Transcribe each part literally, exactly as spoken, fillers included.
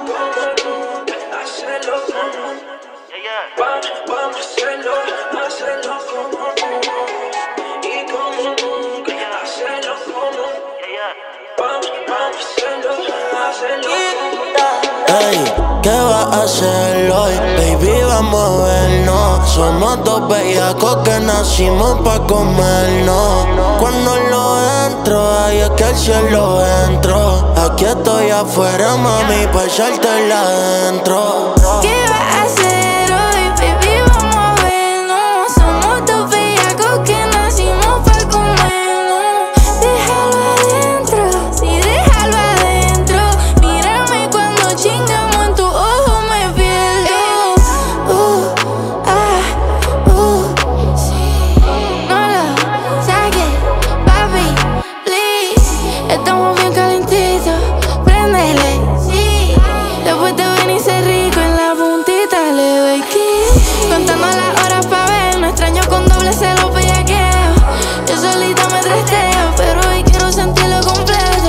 hacerlo como, vamos a hacerlo, hacerlo como, y como nunca, hacerlo como, vamos, vamos a hacerlo, hacerlo como. Ey, ¿qué vas a hacer hoy? Baby, vamos a vernos. Somos dos bellacos que nacimos pa' comernos. Cuando lo entro, ahí es que el cielo entro. Aquí estoy afuera, mami, pa' echártela adentro. ¿Qué vas a hacer hoy? Baby, vamos a vernos. Somos dos bellacos que nacimos pa' comernos. Déjalo adentro, sí, déjalo adentro. Mírame cuando chingamos, en tu ojo me pierdo. Uh, ah, uh, sí. No lo saques, papi, please. Estamos bien calentitos, préndele, sí. Después de venirse rico en la puntita le doy kiss. Contando las horas pa' ver, no extraño con doble celo bellaqueo. Yo solita me trasteo, pero hoy quiero sentirlo completo.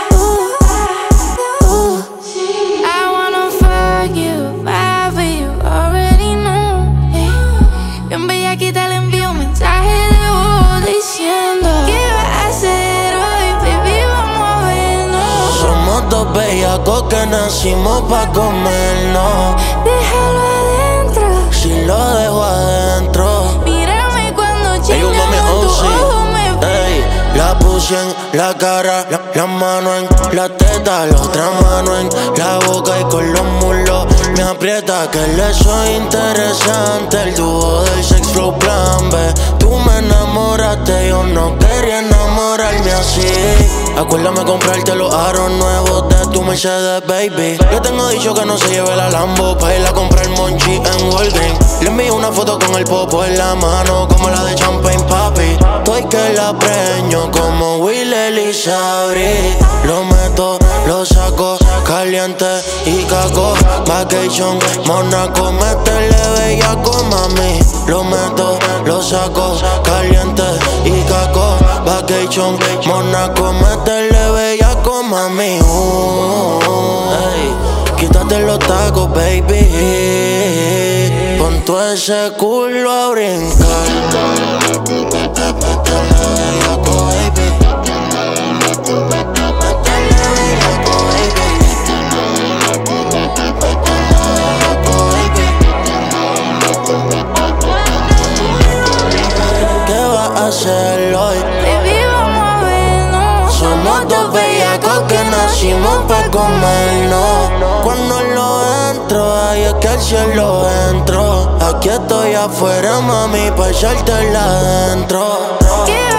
Uh, uh, I wanna fuck you, papi, you already know. Hey. Bien bellaquita le envío un mensaje de voz diciendo: ¿qué vas a hacer hoy, baby? Vamos a vernos. Somos dos bellacos que nacimos pa' comernos. Déjalo adentro, Si lo dejo adentro. mírame cuando Ey, un mami, chingamos, en oh, tu sí. ojo me Ey, la puse en la cara, la, la mano en la teta, la otra mano en la boca y con los muslos me aprieta que le soy interesante. El dúo del sex flow plan B. Tú me enamoraste, yo no quería enamorarme así. Acuérdame comprarte los aros nuevos de tu Mercedes, baby. Yo tengo dicho que no se lleve la Lambo pa' ir a comprar Monchi en Walgreens. Le envío una foto con el popo en la mano como la de Champagne Papi. Estoy que la preño como Will Elizabeth. Lo meto, lo saco, caliente y caco. Vacation, Monaco, métele bellaco, mami. Lo meto, lo saco, caliente y caco. Vacation, Monaco, métele bellaco, mami. Uh, ey, quítate los tacos, baby. Pon tu ese culo a brincar. ¿Qué vas a hacer hoy? baby, vamos a vernos. Somos dos bellacos que nacimos pa' comernos. Cuando lo entro, ahí es que el cielo entro. Aquí estoy afuera, mami, pa' echártela adentro. ¿Qué